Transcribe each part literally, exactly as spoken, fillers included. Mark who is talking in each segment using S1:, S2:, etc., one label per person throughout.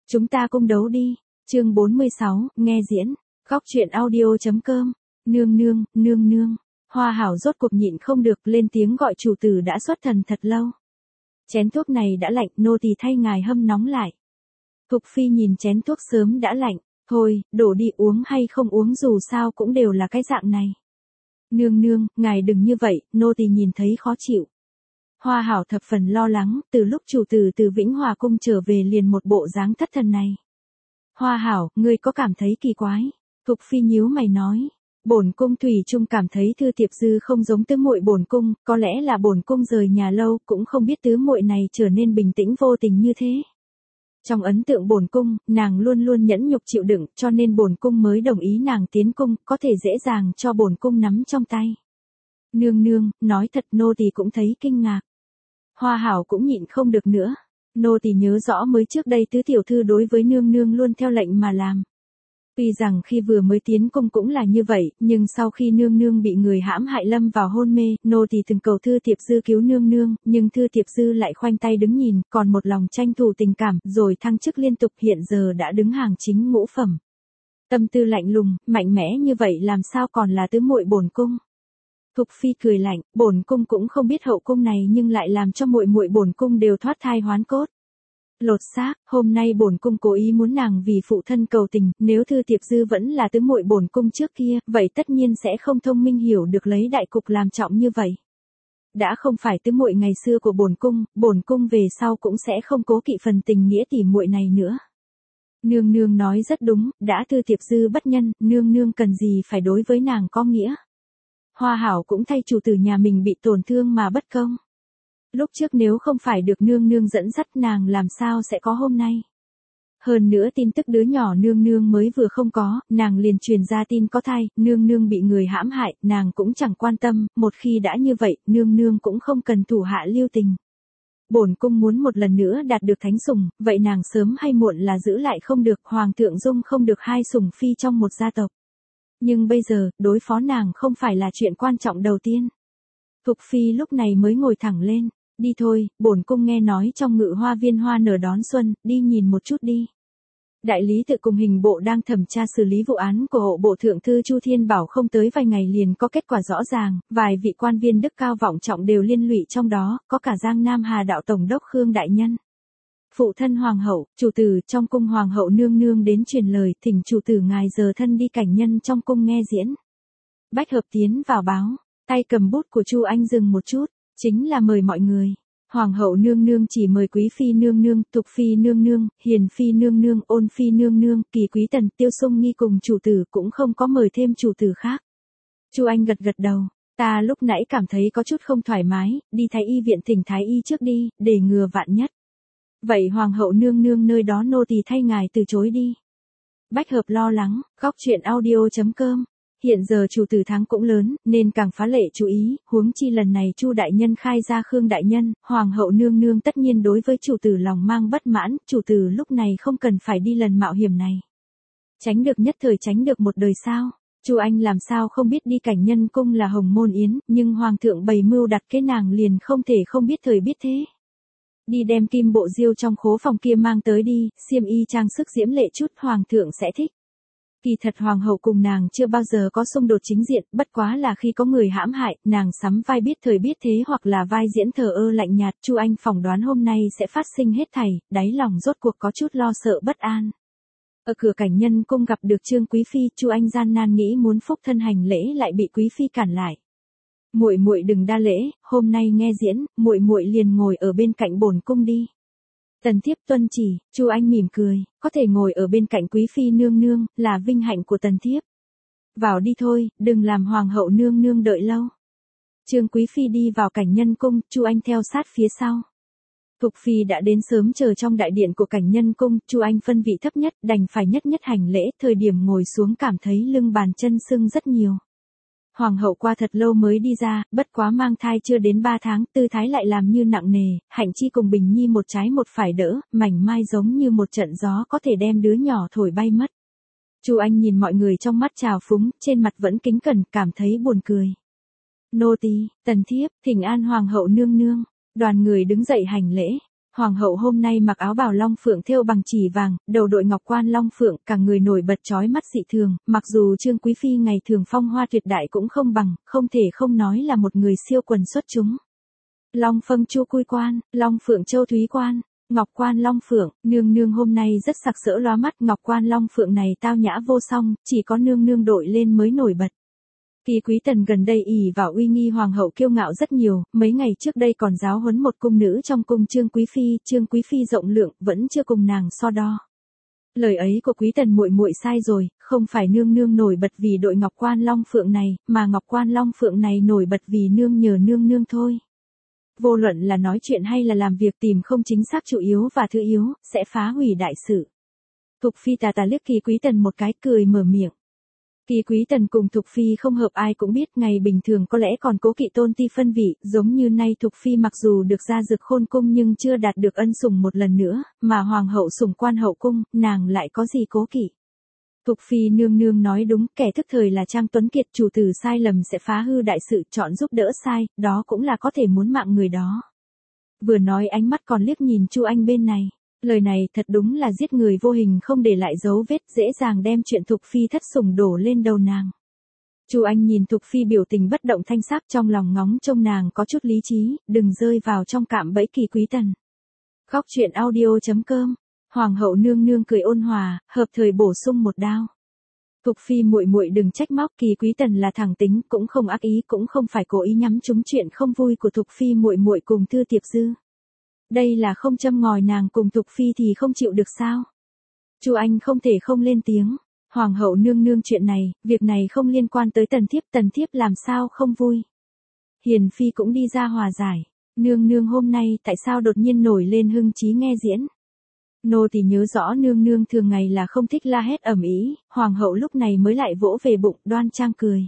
S1: Chúng ta cung đấu đi. Chương bốn mươi sáu, nghe diễn. Góc truyện audio chấm com. Nương nương, nương nương. Hoa Hảo rốt cuộc nhịn không được, lên tiếng gọi chủ tử đã xuất thần thật lâu. Chén thuốc này đã lạnh, nô tỳ thay ngài hâm nóng lại. Thục Phi nhìn chén thuốc sớm đã lạnh, thôi, đổ đi, uống hay không uống dù sao cũng đều là cái dạng này. Nương nương, ngài đừng như vậy, nô tỳ nhìn thấy khó chịu. Hoa Hảo thập phần lo lắng, từ lúc chủ tử từ Vĩnh Hòa cung trở về liền một bộ dáng thất thần này. Hoa Hảo, ngươi có cảm thấy kỳ quái? Thục Phi nhíu mày nói. Bổn cung thủy chung cảm thấy Thư Tiệp Dư không giống tứ muội bổn cung, có lẽ là bổn cung rời nhà lâu, cũng không biết tứ muội này trở nên bình tĩnh vô tình như thế. Trong ấn tượng bổn cung, nàng luôn luôn nhẫn nhục chịu đựng, cho nên bổn cung mới đồng ý nàng tiến cung, có thể dễ dàng cho bổn cung nắm trong tay. Nương nương, nói thật nô tỳ cũng thấy kinh ngạc. Hoa Hảo cũng nhịn không được nữa. Nô tỳ nhớ rõ mới trước đây tứ tiểu thư đối với nương nương luôn theo lệnh mà làm. Tuy rằng khi vừa mới tiến cung cũng là như vậy, nhưng sau khi nương nương bị người hãm hại lâm vào hôn mê, nô tỳ từng cầu Thư Tiệp Dư cứu nương nương, nhưng Thư Tiệp Dư lại khoanh tay đứng nhìn, còn một lòng tranh thủ tình cảm, rồi thăng chức liên tục, hiện giờ đã đứng hàng chính ngũ phẩm. Tâm tư lạnh lùng, mạnh mẽ như vậy làm sao còn là tứ muội bổn cung? Thục Phi cười lạnh, bổn cung cũng không biết hậu cung này nhưng lại làm cho muội muội bổn cung đều thoát thai hoán cốt. Lột xác, hôm nay bổn cung cố ý muốn nàng vì phụ thân cầu tình, nếu Thư Tiệp Dư vẫn là tứ muội bổn cung trước kia, vậy tất nhiên sẽ không thông minh hiểu được lấy đại cục làm trọng như vậy. Đã không phải tứ muội ngày xưa của bổn cung, bổn cung về sau cũng sẽ không cố kỵ phần tình nghĩa tỉ muội này nữa. Nương nương nói rất đúng, đã Thư Tiệp Dư bất nhân, nương nương cần gì phải đối với nàng có nghĩa. Hoa Hảo cũng thay chủ tử nhà mình bị tổn thương mà bất công. Lúc trước nếu không phải được nương nương dẫn dắt nàng làm sao sẽ có hôm nay. Hơn nữa tin tức đứa nhỏ nương nương mới vừa không có, nàng liền truyền ra tin có thai, nương nương bị người hãm hại, nàng cũng chẳng quan tâm, một khi đã như vậy, nương nương cũng không cần thủ hạ lưu tình. Bổn cung muốn một lần nữa đạt được thánh sủng, vậy nàng sớm hay muộn là giữ lại không được, hoàng thượng dung không được hai sủng phi trong một gia tộc. Nhưng bây giờ, đối phó nàng không phải là chuyện quan trọng đầu tiên. Thục Phi lúc này mới ngồi thẳng lên. Đi thôi, bổn cung nghe nói trong Ngự Hoa viên hoa nở đón xuân, đi nhìn một chút đi. Đại lý tự cùng hình bộ đang thẩm tra xử lý vụ án của hộ bộ thượng thư Chu Thiên Bảo, không tới vài ngày liền có kết quả rõ ràng, vài vị quan viên đức cao vọng trọng đều liên lụy trong đó, có cả Giang Nam Hà đạo tổng đốc Khương đại nhân. Phụ thân hoàng hậu, chủ tử trong cung hoàng hậu nương nương đến truyền lời, thỉnh chủ tử ngài giờ thân đi cảnh nhân trong cung nghe diễn. Bách Hợp tiến vào báo, tay cầm bút của Chu Anh dừng một chút. Chính là mời mọi người. Hoàng hậu nương nương chỉ mời quý phi nương nương, Thục Phi nương nương, Hiền Phi nương nương, Ôn Phi nương nương, Kỳ Quý Tần, Tiêu Sung Nghi cùng chủ tử, cũng không có mời thêm chủ tử khác. Chu Anh gật gật đầu, ta lúc nãy cảm thấy có chút không thoải mái, đi thái y viện thỉnh thái y trước đi, để ngừa vạn nhất. Vậy hoàng hậu nương nương nơi đó nô tỳ thay ngài từ chối đi. Bách Hợp lo lắng, góc truyện audio chấm com. Hiện giờ chủ tử tháng cũng lớn, nên càng phá lệ chú ý, huống chi lần này Chu đại nhân khai ra Khương đại nhân, hoàng hậu nương nương tất nhiên đối với chủ tử lòng mang bất mãn, chủ tử lúc này không cần phải đi lần mạo hiểm này. Tránh được nhất thời tránh được một đời sao? Chu Anh làm sao không biết đi cảnh nhân cung là hồng môn yến, nhưng hoàng thượng bày mưu đặt kế nàng liền không thể không biết thời biết thế. Đi đem kim bộ diêu trong khố phòng kia mang tới đi, xiêm y trang sức diễm lệ chút, hoàng thượng sẽ thích. Kỳ thật hoàng hậu cùng nàng chưa bao giờ có xung đột chính diện, bất quá là khi có người hãm hại, nàng sắm vai biết thời biết thế hoặc là vai diễn thờ ơ lạnh nhạt. Chu Anh phỏng đoán hôm nay sẽ phát sinh hết thảy, đáy lòng rốt cuộc có chút lo sợ bất an. Ở cửa cảnh nhân cung gặp được Trương Quý Phi, Chu Anh gian nan nghĩ muốn phúc thân hành lễ lại bị Quý Phi cản lại. Muội muội đừng đa lễ, hôm nay nghe diễn, muội muội liền ngồi ở bên cạnh bổn cung đi. Tần thiếp tuân chỉ, Chu Anh mỉm cười, có thể ngồi ở bên cạnh quý phi nương nương, là vinh hạnh của tần thiếp. Vào đi thôi, đừng làm hoàng hậu nương nương đợi lâu. Trương Quý Phi đi vào cảnh nhân cung, Chu Anh theo sát phía sau. Thục Phi đã đến sớm chờ trong đại điện của cảnh nhân cung, Chu Anh phân vị thấp nhất, đành phải nhất nhất hành lễ, thời điểm ngồi xuống cảm thấy lưng bàn chân sưng rất nhiều. Hoàng hậu qua thật lâu mới đi ra, bất quá mang thai chưa đến ba tháng, tư thái lại làm như nặng nề, Hạnh Chi cùng Bình Nhi một trái một phải đỡ, mảnh mai giống như một trận gió có thể đem đứa nhỏ thổi bay mất. Chu Anh nhìn mọi người trong mắt trào phúng, trên mặt vẫn kính cẩn, cảm thấy buồn cười. Nô tỳ, tần thiếp, thỉnh an hoàng hậu nương nương. Đoàn người đứng dậy hành lễ. Hoàng hậu hôm nay mặc áo bào long phượng thêu bằng chỉ vàng, đầu đội ngọc quan long phượng, cả người nổi bật chói mắt dị thường, mặc dù Trương Quý Phi ngày thường phong hoa tuyệt đại cũng không bằng, không thể không nói là một người siêu quần xuất chúng. Long phâng chu cui quan, long phượng châu thúy quan, ngọc quan long phượng, nương nương hôm nay rất sặc sỡ lóa mắt, ngọc quan long phượng này tao nhã vô song, chỉ có nương nương đội lên mới nổi bật. Kỳ Quý Tần gần đây ỷ vào uy nghi hoàng hậu kiêu ngạo rất nhiều, mấy ngày trước đây còn giáo huấn một cung nữ trong cung Trương Quý Phi, Trương Quý Phi rộng lượng, vẫn chưa cùng nàng so đo. Lời ấy của Quý Tần muội muội sai rồi, không phải nương nương nổi bật vì đội ngọc quan long phượng này, mà ngọc quan long phượng này nổi bật vì nương nhờ nương nương thôi. Vô luận là nói chuyện hay là làm việc tìm không chính xác chủ yếu và thứ yếu, sẽ phá hủy đại sự. Thục Phi tà tà liếc Kỳ Quý Tần một cái cười mở miệng. Kỳ Quý Tần cùng Thục Phi không hợp ai cũng biết, ngày bình thường có lẽ còn cố kỵ tôn ti phân vị, giống như nay Thục Phi mặc dù được ra dực khôn cung nhưng chưa đạt được ân sủng một lần nữa, mà hoàng hậu sủng quan hậu cung, nàng lại có gì cố kỵ. Thục Phi nương nương nói đúng, kẻ thức thời là Trang Tuấn Kiệt, chủ tử sai lầm sẽ phá hư đại sự, chọn giúp đỡ sai, đó cũng là có thể muốn mạng người đó. Vừa nói ánh mắt còn liếc nhìn Chu Anh bên này. Lời này thật đúng là giết người vô hình không để lại dấu vết, dễ dàng đem chuyện Thục Phi thất sủng đổ lên đầu nàng. Chu Anh nhìn Thục Phi biểu tình bất động thanh sắc, trong lòng ngóng trông nàng có chút lý trí, đừng rơi vào trong cạm bẫy Kỳ Quý Tần. Khóc chuyện audio chấm com, hoàng hậu nương nương cười ôn hòa, hợp thời bổ sung một đao. Thục Phi muội muội đừng trách móc, Kỳ Quý Tần là thẳng tính, cũng không ác ý, cũng không phải cố ý nhắm trúng chuyện không vui của Thục Phi muội muội cùng Thư Tiệp Dư. Đây là không châm ngòi nàng cùng Thục Phi thì không chịu được sao? Chu Anh không thể không lên tiếng. Hoàng hậu nương nương chuyện này, việc này không liên quan tới Tần Thiếp, Tần Thiếp làm sao không vui. Hiền Phi cũng đi ra hòa giải. Nương nương hôm nay tại sao đột nhiên nổi lên hưng trí nghe diễn? Nô thì nhớ rõ nương nương thường ngày là không thích la hét ầm ĩ, hoàng hậu lúc này mới lại vỗ về bụng, đoan trang cười.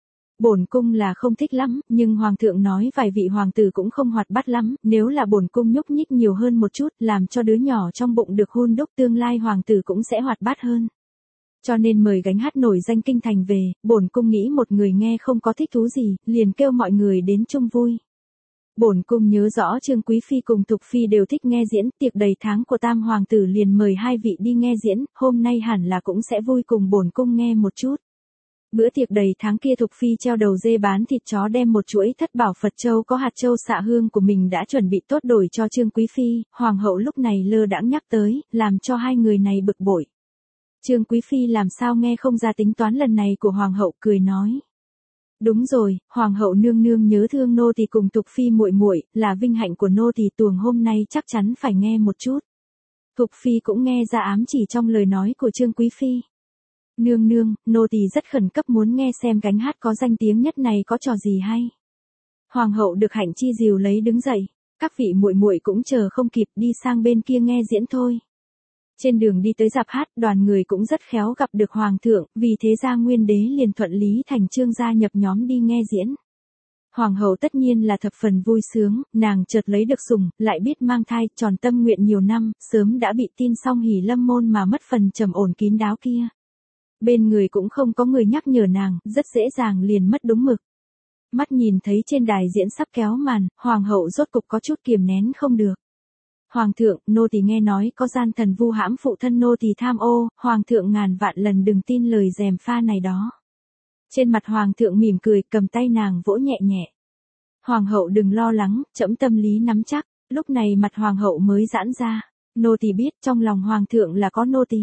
S1: Bổn cung là không thích lắm, nhưng hoàng thượng nói vài vị hoàng tử cũng không hoạt bát lắm, nếu là bổn cung nhúc nhích nhiều hơn một chút, làm cho đứa nhỏ trong bụng được hun đúc, tương lai hoàng tử cũng sẽ hoạt bát hơn. Cho nên mời gánh hát nổi danh kinh thành về, bổn cung nghĩ một người nghe không có thích thú gì, liền kêu mọi người đến chung vui. Bổn cung nhớ rõ Trương Quý Phi cùng Thục Phi đều thích nghe diễn, tiệc đầy tháng của tam hoàng tử liền mời hai vị đi nghe diễn, hôm nay hẳn là cũng sẽ vui cùng bổn cung nghe một chút. Bữa tiệc đầy tháng kia Thục Phi treo đầu dê bán thịt chó đem một chuỗi thất bảo Phật châu có hạt châu xạ hương của mình đã chuẩn bị tốt đổi cho Trương Quý Phi, hoàng hậu lúc này lơ đãng nhắc tới, làm cho hai người này bực bội. Trương Quý Phi làm sao nghe không ra tính toán lần này của hoàng hậu, cười nói. Đúng rồi, hoàng hậu nương nương nhớ thương nô tỳ cùng Thục Phi muội muội, là vinh hạnh của nô tỳ, tuồng hôm nay chắc chắn phải nghe một chút. Thục Phi cũng nghe ra ám chỉ trong lời nói của Trương Quý Phi. Nương nương, nô tỳ rất khẩn cấp muốn nghe xem gánh hát có danh tiếng nhất này có trò gì hay. Hoàng hậu được hạnh chi dìu lấy đứng dậy, các vị muội muội cũng chờ không kịp, đi sang bên kia nghe diễn thôi. Trên đường đi tới rạp hát, đoàn người cũng rất khéo gặp được hoàng thượng, vì thế Gia Nguyên đế liền thuận lý thành chương gia nhập nhóm đi nghe diễn. Hoàng hậu tất nhiên là thập phần vui sướng, nàng chợt lấy được sủng, lại biết mang thai, tròn tâm nguyện nhiều năm, sớm đã bị tin xong hỉ lâm môn mà mất phần trầm ổn kín đáo kia. Bên người cũng không có người nhắc nhở nàng, rất dễ dàng liền mất đúng mực. Mắt nhìn thấy trên đài diễn sắp kéo màn, hoàng hậu rốt cục có chút kiềm nén không được. Hoàng thượng, nô tỳ nghe nói có gian thần vu hãm phụ thân nô tỳ tham ô, hoàng thượng ngàn vạn lần đừng tin lời gièm pha này đó. Trên mặt hoàng thượng mỉm cười, cầm tay nàng vỗ nhẹ nhẹ. Hoàng hậu đừng lo lắng, trẫm tâm lý nắm chắc. Lúc này mặt hoàng hậu mới giãn ra. Nô tỳ biết trong lòng hoàng thượng là có nô tỳ.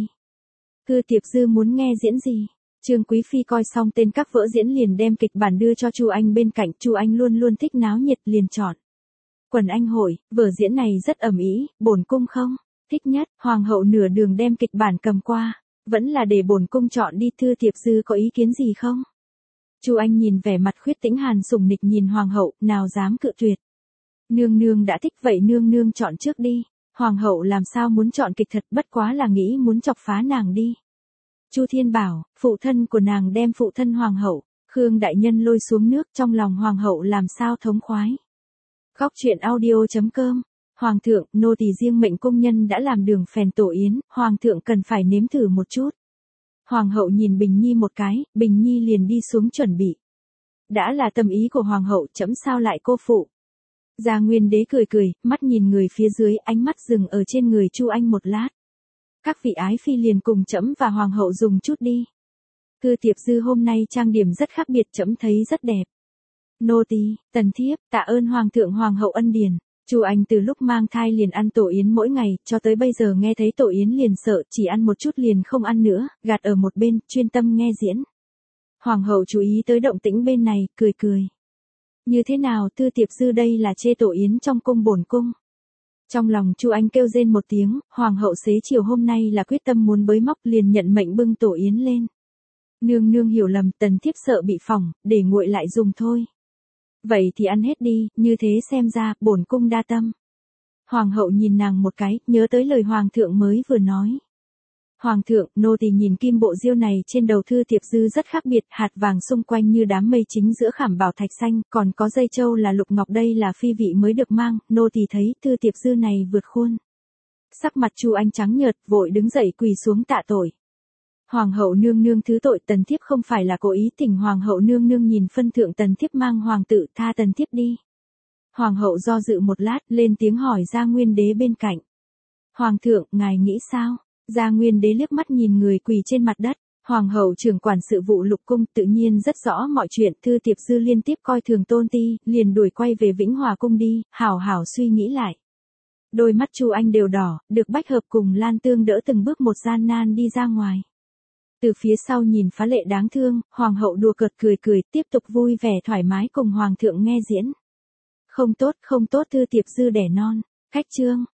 S1: Thư Tiệp Dư muốn nghe diễn gì? Trương Quý Phi coi xong tên các vở diễn liền đem kịch bản đưa cho Chu Anh bên cạnh, Chu Anh luôn luôn thích náo nhiệt liền chọn. Quần Anh hội, vở diễn này rất ầm ĩ, bổn cung không thích nhất. Hoàng hậu nửa đường đem kịch bản cầm qua, vẫn là để bổn cung chọn đi, Thư Tiệp Dư có ý kiến gì không? Chu Anh nhìn vẻ mặt Khuyết Tĩnh Hàn sủng nịch nhìn hoàng hậu, nào dám cự tuyệt. Nương nương đã thích vậy nương nương chọn trước đi. Hoàng hậu làm sao muốn chọn kịch thật, bất quá là nghĩ muốn chọc phá nàng đi. Chu Thiên bảo, phụ thân của nàng đem phụ thân hoàng hậu, Khương đại nhân lôi xuống nước, trong lòng hoàng hậu làm sao thống khoái. Khóc chuyện audio chấm com, hoàng thượng, nô tỳ riêng mệnh công nhân đã làm đường phèn tổ yến, hoàng thượng cần phải nếm thử một chút. Hoàng hậu nhìn Bình Nhi một cái, Bình Nhi liền đi xuống chuẩn bị. Đã là tâm ý của hoàng hậu, chấm sao lại cô phụ. Gia Nguyên Đế cười cười, mắt nhìn người phía dưới, ánh mắt dừng ở trên người Chu Anh một lát. Các vị ái phi liền cùng trẫm và hoàng hậu dùng chút đi. Thư Tiệp Dư hôm nay trang điểm rất khác biệt, trẫm thấy rất đẹp. Nô tỳ, Tần thiếp, tạ ơn hoàng thượng hoàng hậu ân điển. Chu Anh từ lúc mang thai liền ăn tổ yến mỗi ngày, cho tới bây giờ nghe thấy tổ yến liền sợ, chỉ ăn một chút liền không ăn nữa, gạt ở một bên, chuyên tâm nghe diễn. Hoàng hậu chú ý tới động tĩnh bên này, cười cười. Như thế nào, Thư Tiệp Dư đây là chê tổ yến trong cung bổn cung. Trong lòng Chu Anh kêu rên một tiếng, hoàng hậu xế chiều hôm nay là quyết tâm muốn bới móc, liền nhận mệnh bưng tổ yến lên. Nương nương hiểu lầm, Tần thiếp sợ bị phỏng, để nguội lại dùng thôi. Vậy thì ăn hết đi, như thế xem ra, bổn cung đa tâm. Hoàng hậu nhìn nàng một cái, nhớ tới lời hoàng thượng mới vừa nói. Hoàng thượng, nô tỳ nhìn kim bộ diêu này trên đầu Thư Tiệp Dư rất khác biệt, hạt vàng xung quanh như đám mây chính giữa khảm bảo thạch xanh, còn có dây châu là lục ngọc, đây là phi vị mới được mang, nô tỳ thấy Thư Tiệp Dư này vượt khuôn. Sắc mặt Chu Anh trắng nhợt, vội đứng dậy quỳ xuống tạ tội. Hoàng hậu nương nương thứ tội, Tần thiếp không phải là cố ý, thỉnh hoàng hậu nương nương nhìn phân thượng Tần thiếp mang hoàng tự, tha Tần thiếp đi. Hoàng hậu do dự một lát, lên tiếng hỏi Gia Nguyên Đế bên cạnh. Hoàng thượng, ngài nghĩ sao? Gia Nguyên Đế liếc mắt nhìn người quỳ trên mặt đất. Hoàng hậu trưởng quản sự vụ lục cung, tự nhiên rất rõ mọi chuyện. Thư Tiệp Dư liên tiếp coi thường tôn ti, liền đuổi quay về Vĩnh Hòa cung đi, hảo hảo suy nghĩ lại. Đôi mắt Chu Anh đều đỏ, được Bách Hợp cùng Lan Tương đỡ từng bước một gian nan đi ra ngoài. Từ phía sau nhìn phá lệ đáng thương, hoàng hậu đùa cợt cười cười, tiếp tục vui vẻ thoải mái cùng hoàng thượng nghe diễn. Không tốt, không tốt, Thư Tiệp Dư đẻ non. Khách trương,